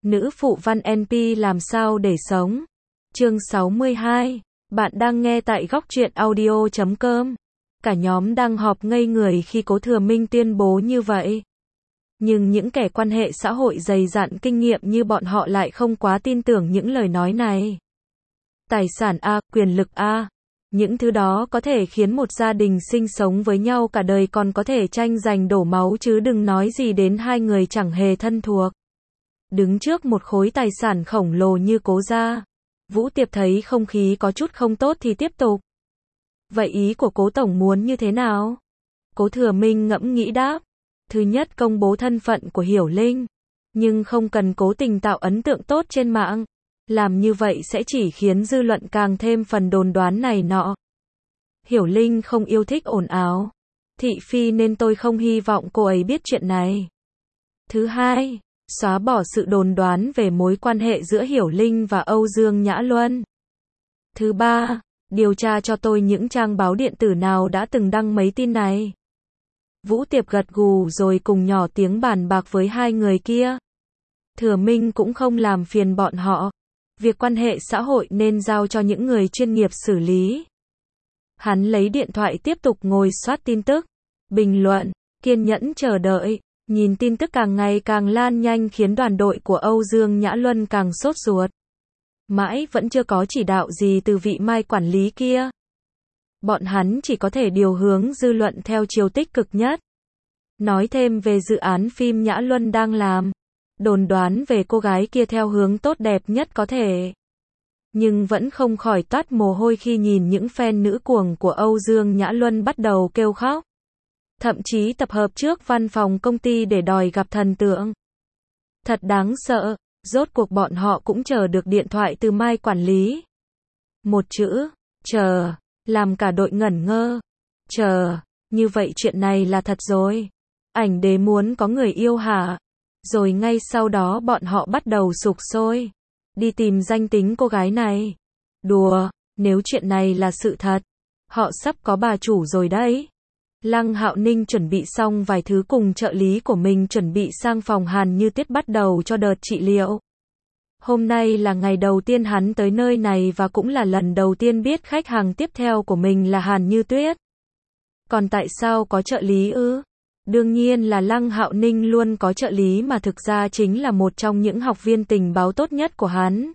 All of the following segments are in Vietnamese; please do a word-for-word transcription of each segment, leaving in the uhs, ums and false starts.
Nữ phụ văn en pê làm sao để sống. Chương sáu mươi hai. Bạn đang nghe tại góc truyện audio chấm com. Cả nhóm đang họp ngây người khi Cố Thừa Minh tuyên bố như vậy. Nhưng những kẻ quan hệ xã hội dày dặn kinh nghiệm như bọn họ lại không quá tin tưởng những lời nói này. Tài sản A, quyền lực A. Những thứ đó có thể khiến một gia đình sinh sống với nhau cả đời còn có thể tranh giành đổ máu chứ đừng nói gì đến hai người chẳng hề thân thuộc. Đứng trước một khối tài sản khổng lồ như Cố gia, Vũ Tiệp thấy không khí có chút không tốt thì tiếp tục. Vậy ý của Cố tổng muốn như thế nào? Cố Thừa Minh ngẫm nghĩ đáp. Thứ nhất, công bố thân phận của Hiểu Linh, nhưng không cần cố tình tạo ấn tượng tốt trên mạng. Làm như vậy sẽ chỉ khiến dư luận càng thêm phần đồn đoán này nọ. Hiểu Linh không yêu thích ồn ào, thị phi nên tôi không hy vọng cô ấy biết chuyện này. Thứ hai, xóa bỏ sự đồn đoán về mối quan hệ giữa Hiểu Linh và Âu Dương Nhã Luân. Thứ ba, điều tra cho tôi những trang báo điện tử nào đã từng đăng mấy tin này. Vũ Tiệp gật gù rồi cùng nhỏ tiếng bàn bạc với hai người kia. Thừa Minh cũng không làm phiền bọn họ. Việc quan hệ xã hội nên giao cho những người chuyên nghiệp xử lý. Hắn lấy điện thoại tiếp tục ngồi soát tin tức, bình luận, kiên nhẫn chờ đợi. Nhìn tin tức càng ngày càng lan nhanh khiến đoàn đội của Âu Dương Nhã Luân càng sốt ruột. Mãi vẫn chưa có chỉ đạo gì từ vị Mai quản lý kia. Bọn hắn chỉ có thể điều hướng dư luận theo chiều tích cực nhất. Nói thêm về dự án phim Nhã Luân đang làm. Đồn đoán về cô gái kia theo hướng tốt đẹp nhất có thể. Nhưng vẫn không khỏi toát mồ hôi khi nhìn những fan nữ cuồng của Âu Dương Nhã Luân bắt đầu kêu khóc. Thậm chí tập hợp trước văn phòng công ty để đòi gặp thần tượng. Thật đáng sợ, rốt cuộc bọn họ cũng chờ được điện thoại từ Mai quản lý. Một chữ, chờ, làm cả đội ngẩn ngơ. Chờ, như vậy chuyện này là thật rồi. Ảnh đế muốn có người yêu hả? Rồi ngay sau đó bọn họ bắt đầu sục sôi. Đi tìm danh tính cô gái này. Đùa, nếu chuyện này là sự thật, họ sắp có bà chủ rồi đấy. Lăng Hạo Ninh chuẩn bị xong vài thứ cùng trợ lý của mình chuẩn bị sang phòng Hàn Như Tuyết bắt đầu cho đợt trị liệu. Hôm nay là ngày đầu tiên hắn tới nơi này và cũng là lần đầu tiên biết khách hàng tiếp theo của mình là Hàn Như Tuyết. Còn tại sao có trợ lý ư? Đương nhiên là Lăng Hạo Ninh luôn có trợ lý mà thực ra chính là một trong những học viên tình báo tốt nhất của hắn.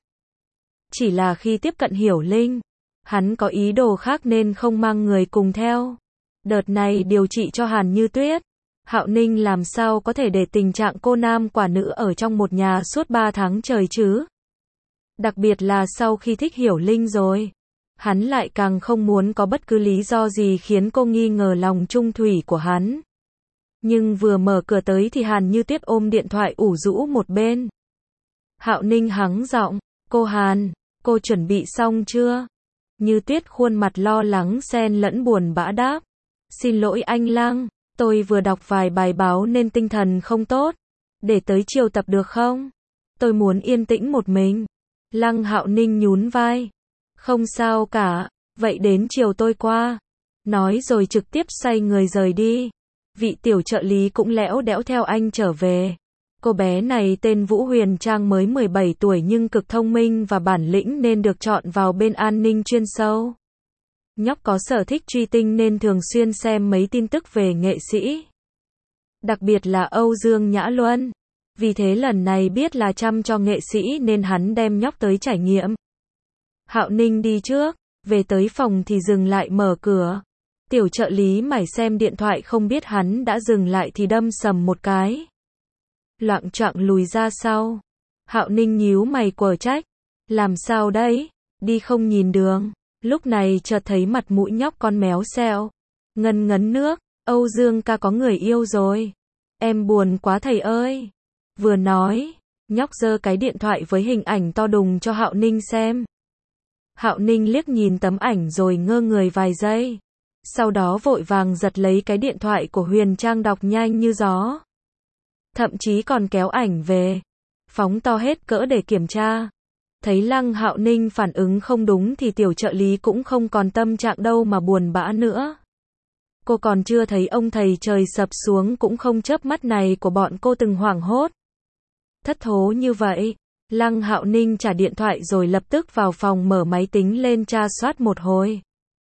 Chỉ là khi tiếp cận Hiểu Linh, hắn có ý đồ khác nên không mang người cùng theo. Đợt này điều trị cho Hàn Như Tuyết, Hạo Ninh làm sao có thể để tình trạng cô nam quả nữ ở trong một nhà suốt ba tháng trời chứ? Đặc biệt là sau khi thích Hiểu Linh rồi, hắn lại càng không muốn có bất cứ lý do gì khiến cô nghi ngờ lòng trung thủy của hắn. Nhưng vừa mở cửa tới thì Hàn Như Tuyết ôm điện thoại ủ rũ một bên. Hạo Ninh hắng giọng, cô Hàn, cô chuẩn bị xong chưa? Như Tuyết khuôn mặt lo lắng xen lẫn buồn bã đáp. Xin lỗi anh Lăng, tôi vừa đọc vài bài báo nên tinh thần không tốt. Để tới chiều tập được không? Tôi muốn yên tĩnh một mình. Lăng Hạo Ninh nhún vai. Không sao cả, vậy đến chiều tôi qua. Nói rồi trực tiếp xoay người rời đi. Vị tiểu trợ lý cũng lẽo đẽo theo anh trở về. Cô bé này tên Vũ Huyền Trang mới mười bảy tuổi nhưng cực thông minh và bản lĩnh nên được chọn vào bên an ninh chuyên sâu. Nhóc có sở thích truy tinh nên thường xuyên xem mấy tin tức về nghệ sĩ. Đặc biệt là Âu Dương Nhã Luân. Vì thế lần này biết là chăm cho nghệ sĩ nên hắn đem nhóc tới trải nghiệm. Hạo Ninh đi trước, về tới phòng thì dừng lại mở cửa. Tiểu trợ lý mải xem điện thoại không biết hắn đã dừng lại thì đâm sầm một cái. Loạng choạng lùi ra sau. Hạo Ninh nhíu mày quở trách. Làm sao đấy? Đi không nhìn đường. Lúc này chợt thấy mặt mũi nhóc con méo xẹo. Ngân ngấn nước. Âu Dương ca có người yêu rồi. Em buồn quá thầy ơi. Vừa nói, nhóc giơ cái điện thoại với hình ảnh to đùng cho Hạo Ninh xem. Hạo Ninh liếc nhìn tấm ảnh rồi ngơ người vài giây. Sau đó vội vàng giật lấy cái điện thoại của Huyền Trang đọc nhanh như gió. Thậm chí còn kéo ảnh về, phóng to hết cỡ để kiểm tra. Thấy Lăng Hạo Ninh phản ứng không đúng thì tiểu trợ lý cũng không còn tâm trạng đâu mà buồn bã nữa. Cô còn chưa thấy ông thầy trời sập xuống cũng không chớp mắt này của bọn cô từng hoảng hốt. Thất thố như vậy, Lăng Hạo Ninh trả điện thoại rồi lập tức vào phòng mở máy tính lên tra soát một hồi.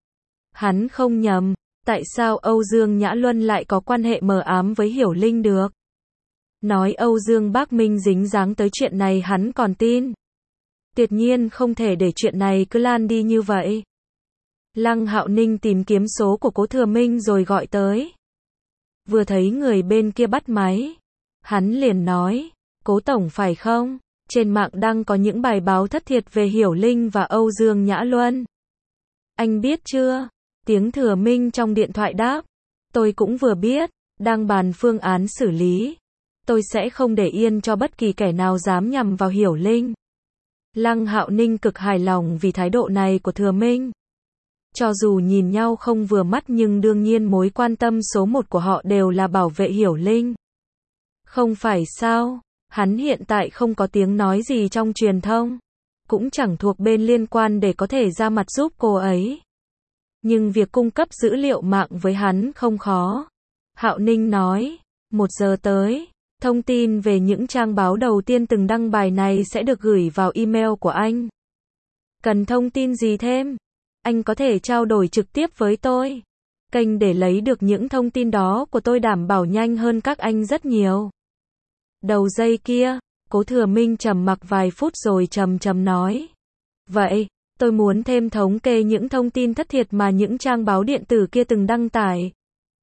Hắn không nhầm, tại sao Âu Dương Nhã Luân lại có quan hệ mờ ám với Hiểu Linh được? Nói Âu Dương Bác Minh dính dáng tới chuyện này hắn còn tin. Tuyệt nhiên không thể để chuyện này cứ lan đi như vậy. Lăng Hạo Ninh tìm kiếm số của Cố Thừa Minh rồi gọi tới. Vừa thấy người bên kia bắt máy, hắn liền nói, Cố Tổng phải không? Trên mạng đang có những bài báo thất thiệt về Hiểu Linh và Âu Dương Nhã Luân. Anh biết chưa? Tiếng Thừa Minh trong điện thoại đáp. Tôi cũng vừa biết, đang bàn phương án xử lý. Tôi sẽ không để yên cho bất kỳ kẻ nào dám nhằm vào Hiểu Linh. Lăng Hạo Ninh cực hài lòng vì thái độ này của Thừa Minh. Cho dù nhìn nhau không vừa mắt nhưng đương nhiên mối quan tâm số một của họ đều là bảo vệ Hiểu Linh. Không phải sao? Hắn hiện tại không có tiếng nói gì trong truyền thông, cũng chẳng thuộc bên liên quan để có thể ra mặt giúp cô ấy. Nhưng việc cung cấp dữ liệu mạng với hắn không khó. Hạo Ninh nói, một giờ tới, thông tin về những trang báo đầu tiên từng đăng bài này sẽ được gửi vào email của anh. Cần thông tin gì thêm? Anh có thể trao đổi trực tiếp với tôi. Kênh để lấy được những thông tin đó của tôi đảm bảo nhanh hơn các anh rất nhiều. Đầu dây kia, Cố Thừa Minh trầm mặc vài phút rồi trầm trầm nói. Vậy, tôi muốn thêm thống kê những thông tin thất thiệt mà những trang báo điện tử kia từng đăng tải.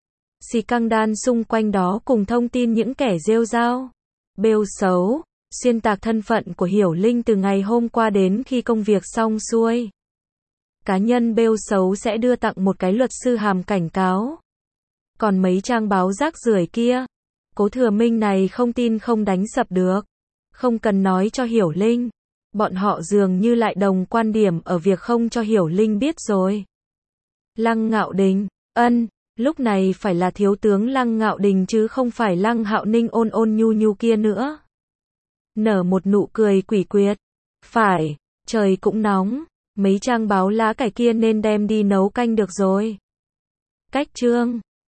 Scandal xung quanh đó cùng thông tin những kẻ rêu rao, bêu xấu, xuyên tạc thân phận của Hiểu Linh từ ngày hôm qua đến khi công việc xong xuôi. Cá nhân bêu xấu sẽ đưa tặng một cái luật sư hàm cảnh cáo. Còn mấy trang báo rác rưởi kia, Cố Thừa Minh này không tin không đánh sập được. Không cần nói cho Hiểu Linh. Bọn họ dường như lại đồng quan điểm ở việc không cho Hiểu Linh biết rồi. Lăng Ngạo Đình, ân, lúc này phải là thiếu tướng Lăng Ngạo Đình chứ không phải Lăng Hạo Ninh ôn ôn nhu nhu kia nữa. Nở một nụ cười quỷ quyệt. Phải, trời cũng nóng, mấy trang báo lá cải kia nên đem đi nấu canh được rồi. Cách chương